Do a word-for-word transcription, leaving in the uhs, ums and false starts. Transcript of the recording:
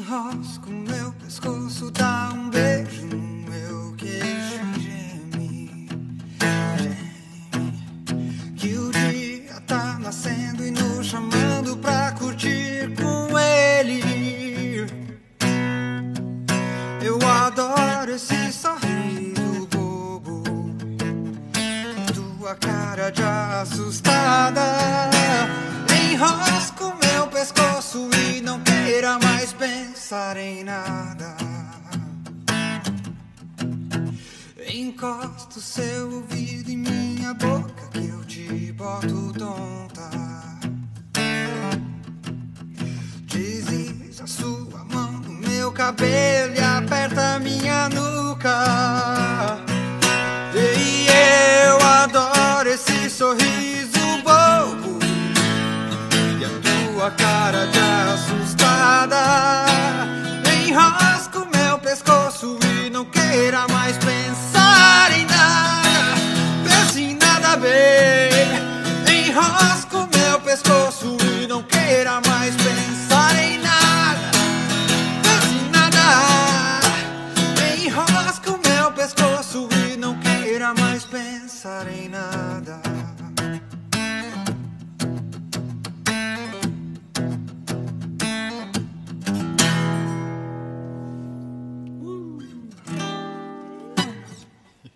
Enrosco meu pescoço, dá um beijo no meu queixo e geme, geme. Que o dia tá nascendo e nos chamando pra curtir com ele. Eu adoro esse sorriso bobo, tua cara de assustada. Enrosco meu pescoço e não queira mais pensar em nada. Encosto seu ouvido em minha boca que eu te boto tonta. Desliza sua mão no meu cabelo e aperta minha nuca. E eu adoro esse sorriso bobo e a tua cara de assustada. Enrosco meu pescoço e não queira mais pensar em nada. Pense em nada, bem. Enrosco meu pescoço e não queira mais pensar em nada. Pense em nada. Enrosco meu pescoço e não queira mais pensar em